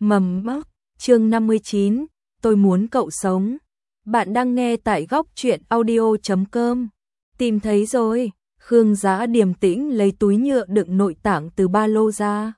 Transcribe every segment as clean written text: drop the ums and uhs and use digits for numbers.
Mầm mốc, chương 59, tôi muốn cậu sống. Bạn đang nghe tại góc truyện audio.com. Tìm thấy rồi, Khương Giá điềm tĩnh lấy túi nhựa đựng nội tạng từ ba lô ra.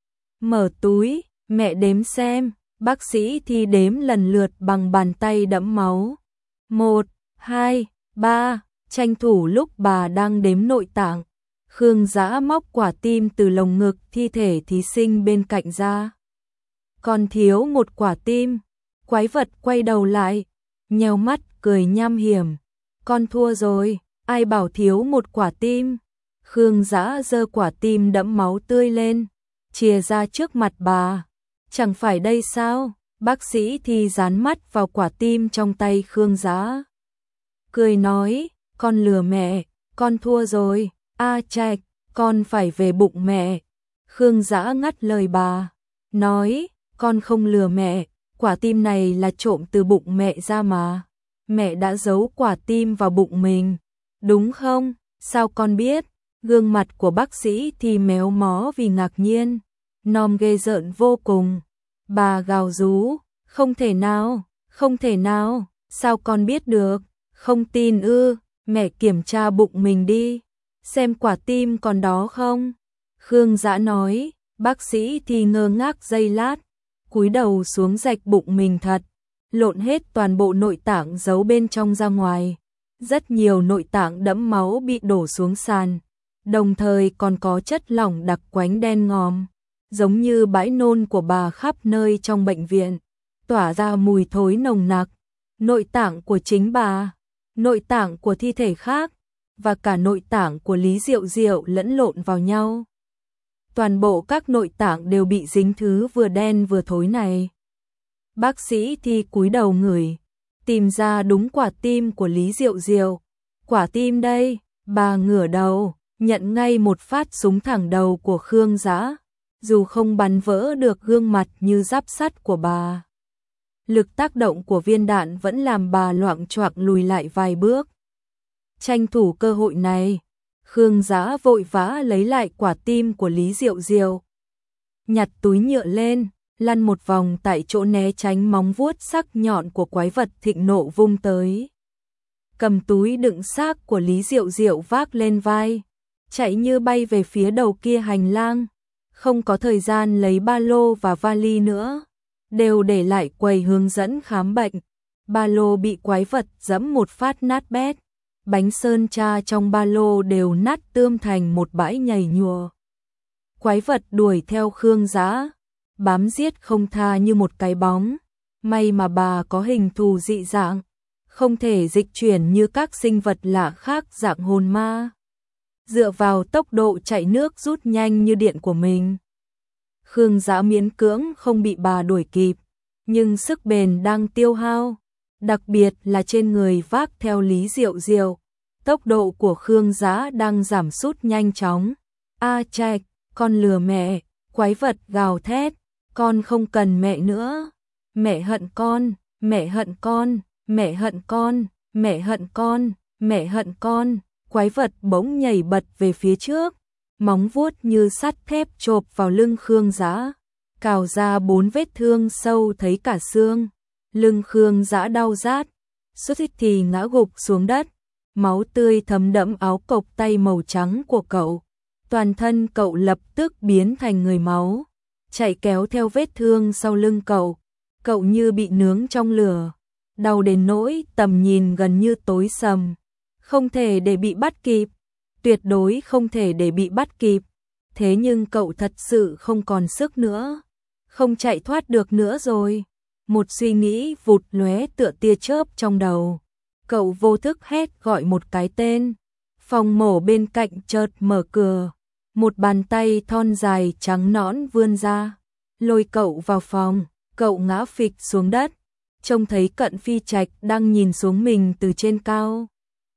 Mở túi, mẹ đếm xem, bác sĩ thì đếm lần lượt bằng bàn tay đẫm máu. 1, 2, 3, tranh thủ lúc bà đang đếm nội tạng. Khương Giá móc quả tim từ lồng ngực thi thể thí sinh bên cạnh ra. Còn thiếu một quả tim. Quái vật quay đầu lại, nheo mắt cười nham hiểm. Con thua rồi, ai bảo thiếu một quả tim. Khương Giá giơ quả tim đẫm máu tươi lên, chìa ra trước mặt bà. Chẳng phải đây sao? Bác sĩ thì dán mắt vào quả tim trong tay Khương Giá. Cười nói, con lừa mẹ, con thua rồi. A Trạch, con phải về bụng mẹ. Khương Giá ngắt lời bà, nói, con không lừa mẹ, quả tim này là trộm từ bụng mẹ ra mà. Mẹ đã giấu quả tim vào bụng mình, đúng không? Sao con biết? Gương mặt của bác sĩ thì méo mó vì ngạc nhiên, nom ghê rợn vô cùng. Bà gào rú, không thể nào, không thể nào, sao con biết được? Không tin ư? Mẹ kiểm tra bụng mình đi, xem quả tim còn đó không? Khương Giá nói. Bác sĩ thì ngơ ngác giây lát, cúi đầu xuống rạch bụng mình thật, lộn hết toàn bộ nội tạng giấu bên trong ra ngoài. Rất nhiều nội tạng đẫm máu bị đổ xuống sàn, đồng thời còn có chất lỏng đặc quánh đen ngòm, giống như bãi nôn của bà khắp nơi trong bệnh viện, tỏa ra mùi thối nồng nặc. Nội tạng của chính bà, nội tạng của thi thể khác, và cả nội tạng của Lý Diệu Diệu lẫn lộn vào nhau. Toàn bộ các nội tạng đều bị dính thứ vừa đen vừa thối này. Bác sĩ thì cúi đầu ngửi, tìm ra đúng quả tim của Lý Diệu Diệu. Quả tim đây, bà ngửa đầu, nhận ngay một phát súng thẳng đầu của Khương Giá, dù không bắn vỡ được gương mặt như giáp sắt của bà. Lực tác động của viên đạn vẫn làm bà loạng choạng lùi lại vài bước. Tranh thủ cơ hội này, Khương Giá vội vã lấy lại quả tim của Lý Diệu Diệu. Nhặt túi nhựa lên, lăn một vòng tại chỗ né tránh móng vuốt sắc nhọn của quái vật thịnh nộ vung tới. Cầm túi đựng xác của Lý Diệu Diệu vác lên vai, chạy như bay về phía đầu kia hành lang. Không có thời gian lấy ba lô và vali nữa, đều để lại quầy hướng dẫn khám bệnh. Ba lô bị quái vật giẫm một phát nát bét. Bánh sơn tra trong ba lô đều nát tươm thành một bãi nhầy nhụa. Quái vật đuổi theo Khương Giá, bám giết không tha như một cái bóng. May mà bà có hình thù dị dạng, không thể dịch chuyển như các sinh vật lạ khác dạng hồn ma. Dựa vào tốc độ chạy nước rút nhanh như điện của mình, Khương Giá miễn cưỡng không bị bà đuổi kịp, nhưng sức bền đang tiêu hao. Đặc biệt là trên người vác theo Lý Diệu Diệu, tốc độ của Khương Giá đang giảm sút nhanh chóng. A Trạch, con lừa mẹ, quái vật gào thét, con không cần mẹ nữa. Mẹ hận con, mẹ hận con, mẹ hận con, mẹ hận con, mẹ hận con. Quái vật bỗng nhảy bật về phía trước, móng vuốt như sắt thép chộp vào lưng Khương Giá, cào ra 4 vết thương sâu thấy cả xương. Lưng Khương Giá đau rát, suýt thì ngã gục xuống đất, máu tươi thấm đẫm áo cộc tay màu trắng của cậu. Toàn thân cậu lập tức biến thành người máu, chạy kéo theo vết thương sau lưng cậu. Cậu như bị nướng trong lửa, đau đến nỗi tầm nhìn gần như tối sầm. Không thể để bị bắt kịp, tuyệt đối không thể để bị bắt kịp. Thế nhưng cậu thật sự không còn sức nữa, không chạy thoát được nữa rồi. Một suy nghĩ vụt lóe tựa tia chớp trong đầu. Cậu vô thức hét gọi một cái tên. Phòng mổ bên cạnh chợt mở cửa. Một bàn tay thon dài trắng nõn vươn ra, lôi cậu vào phòng. Cậu ngã phịch xuống đất, trông thấy Cận Phi Trạch đang nhìn xuống mình từ trên cao.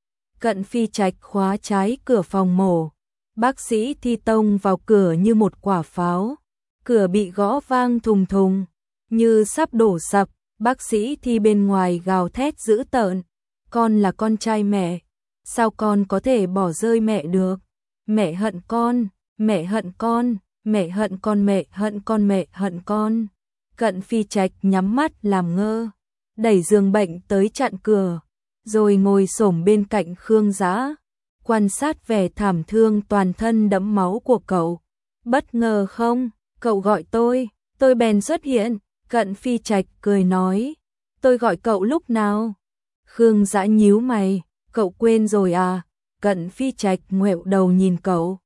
Cận Phi Trạch khóa trái cửa phòng mổ. Bác sĩ thi tông vào cửa như một quả pháo. Cửa bị gõ vang thùng thùng, như sắp đổ sập. Bác sĩ thì bên ngoài gào thét dữ tợn, con là con trai mẹ, sao con có thể bỏ rơi mẹ được? Mẹ hận con, mẹ hận con, mẹ hận con, mẹ hận con, mẹ hận con. Cận Phi Trạch nhắm mắt làm ngơ, đẩy giường bệnh tới chặn cửa, rồi ngồi xổm bên cạnh Khương Dã, quan sát vẻ thảm thương toàn thân đẫm máu của cậu. Bất ngờ không, cậu gọi tôi bèn xuất hiện. Cận Phi Trạch cười nói, tôi gọi cậu lúc nào? Khương Dã nhíu mày, cậu quên rồi à? Cận Phi Trạch ngoẹo đầu nhìn cậu.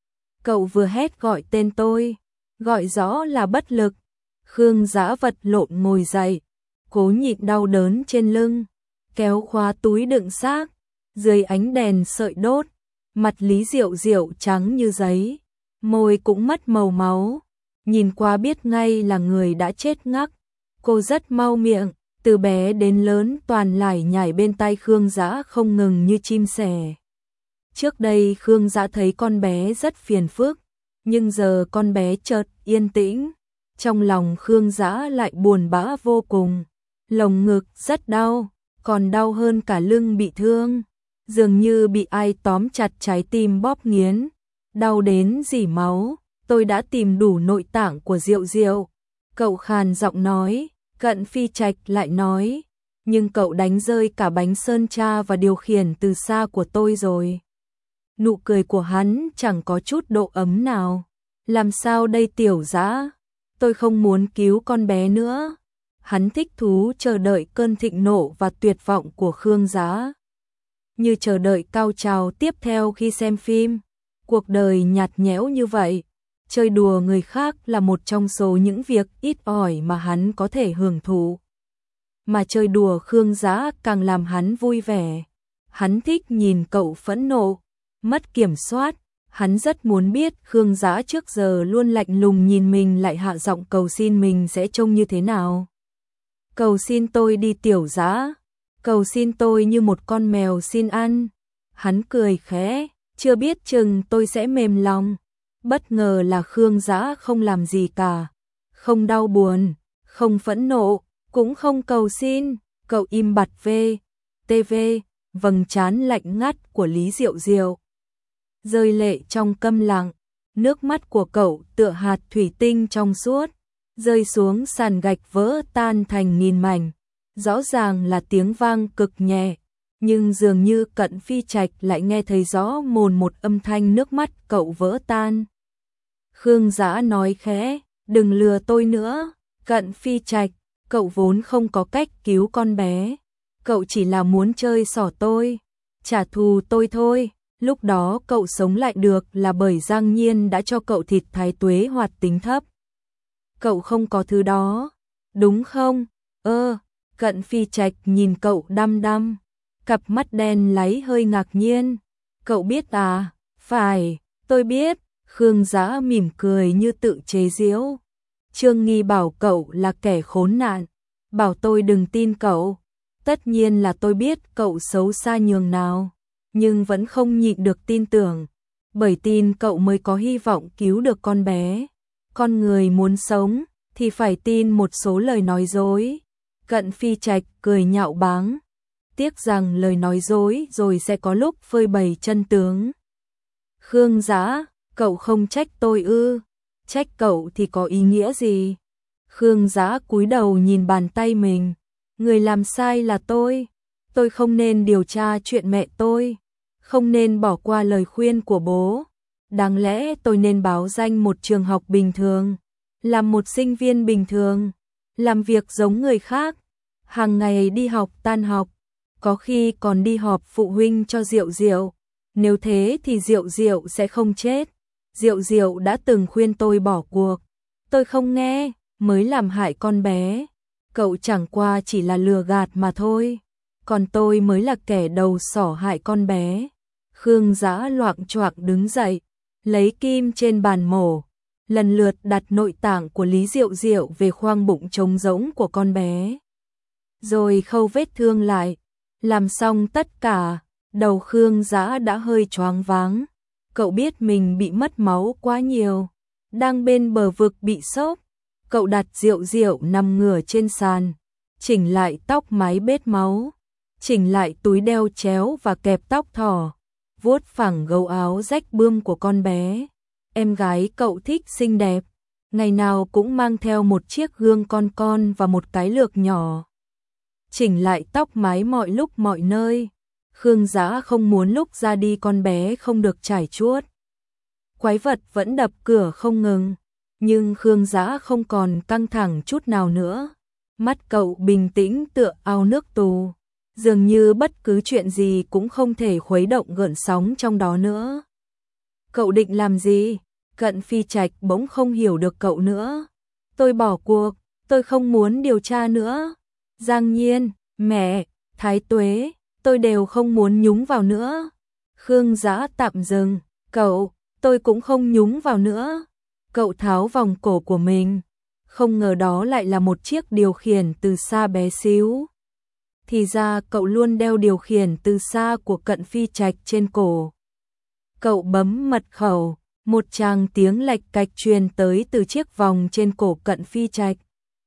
Cậu vừa hét gọi tên tôi, gọi rõ là bất lực. Khương Dã vật lộn ngồi dậy, cố nhịn đau đớn trên lưng, kéo khóa túi đựng xác, dưới ánh đèn sợi đốt, mặt Lý Diệu Diệu trắng như giấy, môi cũng mất màu máu, nhìn qua biết ngay là người đã chết ngắc. Cô rất mau miệng, từ bé đến lớn toàn lải nhải bên tai Khương Dã không ngừng như chim sẻ. Trước đây Khương Dã thấy con bé rất phiền phức, nhưng giờ con bé chợt yên tĩnh, trong lòng Khương Dã lại buồn bã vô cùng, lồng ngực rất đau, còn đau hơn cả lưng bị thương, dường như bị ai tóm chặt trái tim bóp nghiến, đau đến rỉ máu. Tôi đã tìm đủ nội tạng của Diệu Diệu. Cậu khàn giọng nói. Cận Phi Trạch lại nói, nhưng cậu đánh rơi cả bánh sơn tra và điều khiển từ xa của tôi rồi. Nụ cười của hắn chẳng có chút độ ấm nào. Làm sao đây Tiểu Dã? Tôi không muốn cứu con bé nữa. Hắn thích thú chờ đợi cơn thịnh nộ và tuyệt vọng của Khương Dã, như chờ đợi cao trào tiếp theo khi xem phim. Cuộc đời nhạt nhẽo như vậy, chơi đùa người khác là một trong số những việc ít ỏi mà hắn có thể hưởng thụ. Mà chơi đùa Khương Dã càng làm hắn vui vẻ. Hắn thích nhìn cậu phẫn nộ, mất kiểm soát. Hắn rất muốn biết Khương Dã trước giờ luôn lạnh lùng nhìn mình lại hạ giọng cầu xin mình sẽ trông như thế nào. Cầu xin tôi đi Tiểu Dã, cầu xin tôi như một con mèo xin ăn. Hắn cười khẽ, chưa biết chừng tôi sẽ mềm lòng. Bất ngờ là Khương Dã không làm gì cả, không đau buồn, không phẫn nộ, cũng không cầu xin. Cậu im bặt TV, vầng trán lạnh ngắt của Lý Diệu Diệu rơi lệ trong câm lặng, nước mắt của cậu tựa hạt thủy tinh trong suốt, rơi xuống sàn gạch vỡ tan thành nghìn mảnh. Rõ ràng là tiếng vang cực nhẹ, nhưng dường như Cận Phi Trạch lại nghe thấy rõ mồn một âm thanh nước mắt cậu vỡ tan. Khương Dã nói khẽ, đừng lừa tôi nữa, Cận Phi Trạch, cậu vốn không có cách cứu con bé. Cậu chỉ là muốn chơi xỏ tôi, trả thù tôi thôi. Lúc đó cậu sống lại được là bởi Giang Nhiên đã cho cậu thịt thái tuế hoạt tính thấp. Cậu không có thứ đó, đúng không? Cận Phi Trạch nhìn cậu đăm đăm, cặp mắt đen láy hơi ngạc nhiên. Cậu biết à? Phải, tôi biết. Khương Dã mỉm cười như tự chế giễu. Trương Nghi bảo cậu là kẻ khốn nạn, bảo tôi đừng tin cậu. Tất nhiên là tôi biết cậu xấu xa nhường nào, nhưng vẫn không nhịn được tin tưởng, bởi tin cậu mới có hy vọng cứu được con bé. Con người muốn sống thì phải tin một số lời nói dối. Cận Phi Trạch cười nhạo báng, tiếc rằng lời nói dối rồi sẽ có lúc phơi bày chân tướng. Khương Dã, cậu không trách tôi ư? Trách cậu thì có ý nghĩa gì? Khương Dã cúi đầu nhìn bàn tay mình. Người làm sai là tôi không nên điều tra chuyện mẹ tôi, không nên bỏ qua lời khuyên của bố. Đáng lẽ tôi nên báo danh một trường học bình thường, làm một sinh viên bình thường, làm việc giống người khác, hàng ngày đi học tan học, có khi còn đi họp phụ huynh cho Diệu Diệu. Nếu thế thì Diệu Diệu sẽ không chết. Diệu Diệu đã từng khuyên tôi bỏ cuộc, tôi không nghe, mới làm hại con bé. Cậu chẳng qua chỉ là lừa gạt mà thôi, còn tôi mới là kẻ đầu sỏ hại con bé. Khương Dã loạng choạng đứng dậy, lấy kim trên bàn mổ, lần lượt đặt nội tạng của Lý Diệu Diệu về khoang bụng trống rỗng của con bé, rồi khâu vết thương lại. Làm xong tất cả, đầu Khương Dã đã hơi choáng váng. Cậu biết mình bị mất máu quá nhiều, đang bên bờ vực bị sốc. Cậu đặt Diệu Diệu nằm ngửa trên sàn, chỉnh lại tóc mái bết máu, chỉnh lại túi đeo chéo và kẹp tóc thỏ, vuốt phẳng gấu áo rách bươm của con bé. Em gái cậu thích xinh đẹp, ngày nào cũng mang theo một chiếc gương con và một cái lược nhỏ. Chỉnh lại tóc mái mọi lúc mọi nơi. Khương Dã không muốn lúc ra đi con bé không được trải chuốt. Quái vật vẫn đập cửa không ngừng, nhưng Khương Dã không còn căng thẳng chút nào nữa. Mắt cậu bình tĩnh tựa ao nước tù, dường như bất cứ chuyện gì cũng không thể khuấy động gợn sóng trong đó nữa. Cậu định làm gì? Cận Phi Trạch bỗng không hiểu được cậu nữa. Tôi bỏ cuộc, tôi không muốn điều tra nữa. Giang Nhiên, mẹ, Thái Tuế, tôi đều không muốn nhúng vào nữa. Khương Dã tạm dừng, cậu, tôi cũng không nhúng vào nữa. Cậu tháo vòng cổ của mình, không ngờ đó lại là một chiếc điều khiển từ xa bé xíu. Thì ra cậu luôn đeo điều khiển từ xa của Cận Phi Trạch trên cổ. Cậu bấm mật khẩu, một tràng tiếng lạch cạch truyền tới từ chiếc vòng trên cổ Cận Phi Trạch.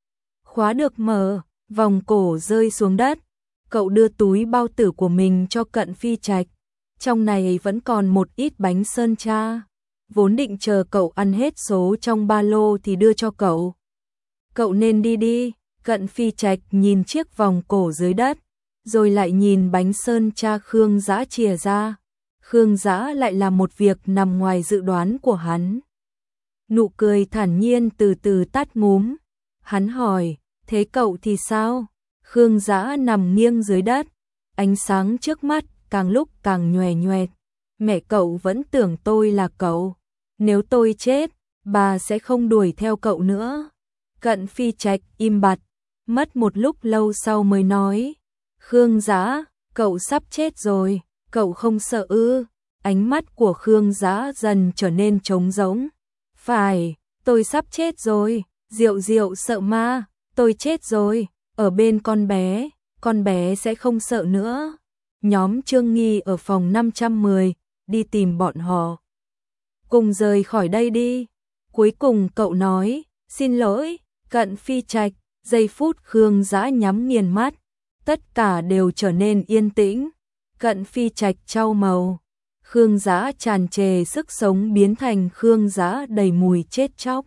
Khóa được mở, vòng cổ rơi xuống đất. Cậu đưa túi bao tử của mình cho Cận Phi Trạch. Trong này vẫn còn một ít bánh sơn tra. Vốn định chờ cậu ăn hết số trong ba lô thì đưa cho cậu. Cậu nên đi đi. Cận Phi Trạch nhìn chiếc vòng cổ dưới đất, rồi lại nhìn bánh sơn tra Khương Dã chìa ra. Khương Dã lại làm một việc nằm ngoài dự đoán của hắn. Nụ cười thản nhiên từ từ tắt ngúm. Hắn hỏi, thế cậu thì sao? Khương Dã nằm nghiêng dưới đất, ánh sáng trước mắt càng lúc càng nhòe nhoẹt. Mẹ cậu vẫn tưởng tôi là cậu. Nếu tôi chết, bà sẽ không đuổi theo cậu nữa. Cận Phi Trạch im bặt, mất một lúc lâu sau mới nói. Khương Dã, cậu sắp chết rồi, cậu không sợ ư? Ánh mắt của Khương Dã dần trở nên trống rỗng. Phải, tôi sắp chết rồi. Diệu Diệu sợ ma, tôi chết rồi. Ở bên con bé sẽ không sợ nữa. Nhóm Trương Nghi ở phòng 510, đi tìm bọn họ. Cùng rời khỏi đây đi. Cuối cùng cậu nói, xin lỗi, Cận Phi Trạch. Giây phút Khương Dã nhắm nghiền mắt, tất cả đều trở nên yên tĩnh. Cận Phi Trạch trao màu. Khương Dã tràn trề sức sống biến thành Khương Dã đầy mùi chết chóc.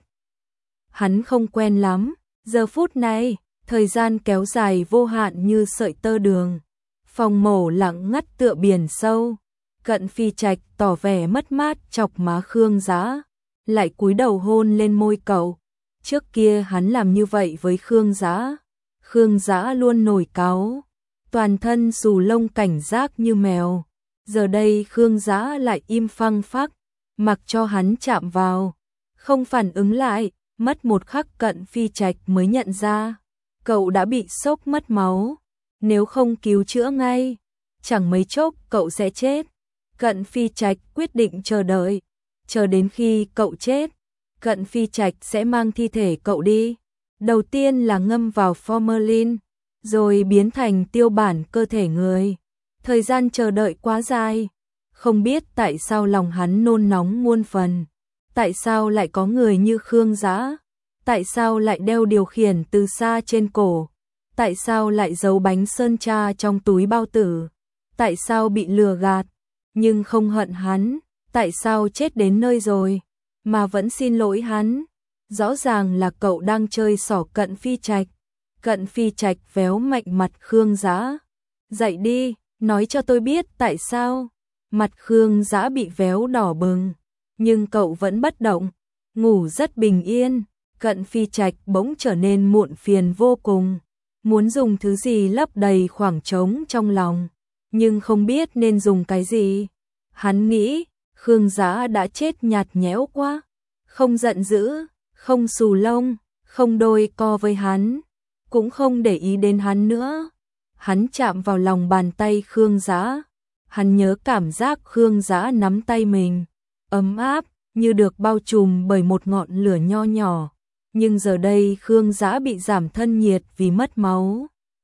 Hắn không quen lắm. Giờ phút này, thời gian kéo dài vô hạn như sợi tơ đường. Phòng mổ lặng ngắt tựa biển sâu. Cận Phi Trạch tỏ vẻ mất mát chọc má Khương Dã, lại cúi đầu hôn lên môi cậu. Trước kia hắn làm như vậy với Khương Dã. Khương Dã luôn nổi cáu, toàn thân xù lông cảnh giác như mèo. Giờ đây Khương Dã lại im phăng phắc, mặc cho hắn chạm vào, không phản ứng lại. Mất một khắc Cận Phi Trạch mới nhận ra, cậu đã bị sốc mất máu. Nếu không cứu chữa ngay, chẳng mấy chốc cậu sẽ chết. Cận Phi Trạch quyết định chờ đợi, chờ đến khi cậu chết, Cận Phi Trạch sẽ mang thi thể cậu đi. Đầu tiên là ngâm vào formalin, rồi biến thành tiêu bản cơ thể người. Thời gian chờ đợi quá dài, không biết tại sao lòng hắn nôn nóng muôn phần. Tại sao lại có người như Khương Dã? Tại sao lại đeo điều khiển từ xa trên cổ? Tại sao lại giấu bánh sơn tra trong túi bao tử? Tại sao bị lừa gạt, nhưng không hận hắn? Tại sao chết đến nơi rồi, mà vẫn xin lỗi hắn? Rõ ràng là cậu đang chơi xỏ Cận Phi Trạch. Cận Phi Trạch véo mạnh mặt Khương Dã. Dậy đi, nói cho tôi biết tại sao. Mặt Khương Dã bị véo đỏ bừng, nhưng cậu vẫn bất động, ngủ rất bình yên. Cận Phi Trạch bỗng trở nên muộn phiền vô cùng, muốn dùng thứ gì lấp đầy khoảng trống trong lòng, nhưng không biết nên dùng cái gì. Hắn nghĩ, Khương Dã đã chết nhạt nhẽo quá, không giận dữ, không xù lông, không đôi co với hắn, cũng không để ý đến hắn nữa. Hắn chạm vào lòng bàn tay Khương Dã, hắn nhớ cảm giác Khương Dã nắm tay mình, ấm áp, như được bao trùm bởi một ngọn lửa nho nhỏ. Nhưng giờ đây Khương Dã bị giảm thân nhiệt vì mất máu.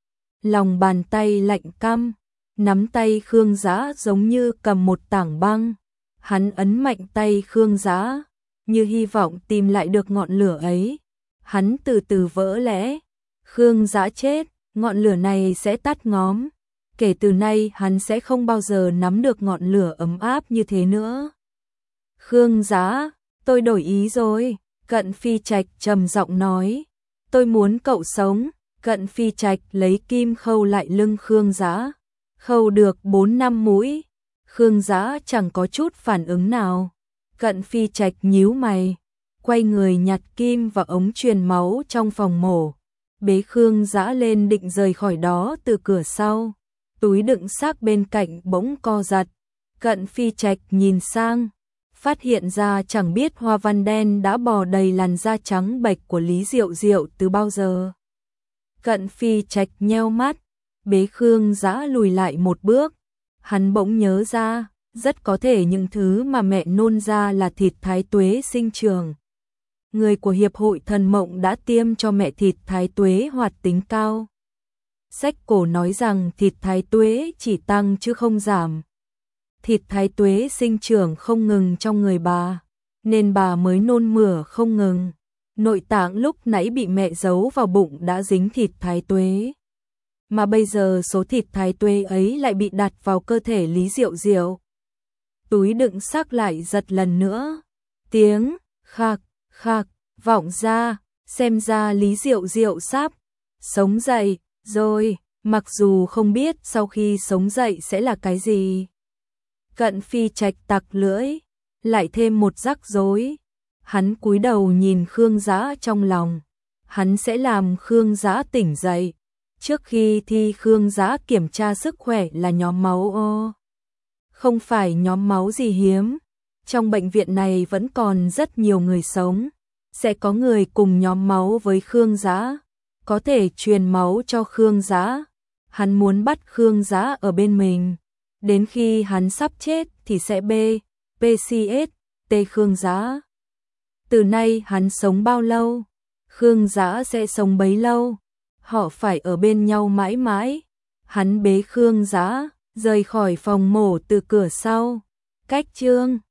Lòng bàn tay lạnh căm, nắm tay Khương Dã giống như cầm một tảng băng. Hắn ấn mạnh tay Khương Dã, như hy vọng tìm lại được ngọn lửa ấy. Hắn từ từ vỡ lẽ. Khương Dã chết, ngọn lửa này sẽ tắt ngóm. Kể từ nay hắn sẽ không bao giờ nắm được ngọn lửa ấm áp như thế nữa. Khương Dã, tôi đổi ý rồi. Cận Phi Trạch trầm giọng nói, tôi muốn cậu sống. Cận Phi Trạch lấy kim khâu lại lưng Khương Giá, khâu được 4-5 mũi, Khương Giá chẳng có chút phản ứng nào. Cận Phi Trạch nhíu mày, quay người nhặt kim và ống truyền máu trong phòng mổ, bế Khương Giá lên định rời khỏi đó từ cửa sau. Túi đựng xác bên cạnh bỗng co giật. Cận Phi Trạch nhìn sang, phát hiện ra chẳng biết hoa văn đen đã bò đầy làn da trắng bệch của Lý Diệu Diệu từ bao giờ. Cận Phi Trạch nheo mắt, bế Khương Giá lùi lại một bước. Hắn bỗng nhớ ra, rất có thể những thứ mà mẹ nôn ra là thịt thái tuế sinh trường. Người của Hiệp hội Thần Mộng đã tiêm cho mẹ thịt thái tuế hoạt tính cao. Sách cổ nói rằng thịt thái tuế chỉ tăng chứ không giảm. Thịt thái tuế sinh trưởng không ngừng trong người bà, nên bà mới nôn mửa không ngừng. Nội tạng lúc nãy bị mẹ giấu vào bụng đã dính thịt thái tuế. Mà bây giờ số thịt thái tuế ấy lại bị đặt vào cơ thể Lý Diệu Diệu. Túi đựng xác lại giật lần nữa. Tiếng khạc khạc vọng ra, xem ra Lý Diệu Diệu sắp sống dậy rồi, mặc dù không biết sau khi sống dậy sẽ là cái gì. Cận Phi Trạch tặc lưỡi, lại thêm một rắc rối. Hắn cúi đầu nhìn Khương Giá trong lòng, hắn sẽ làm Khương Giá tỉnh dậy. Trước khi thi Khương Giá kiểm tra sức khỏe là nhóm máu O. Không phải nhóm máu gì hiếm, trong bệnh viện này vẫn còn rất nhiều người sống. Sẽ có người cùng nhóm máu với Khương Giá, có thể truyền máu cho Khương Giá. Hắn muốn bắt Khương Giá ở bên mình, đến khi hắn sắp chết thì sẽ PCS Khương Giá. Từ nay hắn sống bao lâu, Khương Giá sẽ sống bấy lâu. Họ phải ở bên nhau mãi mãi. Hắn bế Khương Giá rời khỏi phòng mổ từ cửa sau. Cách chương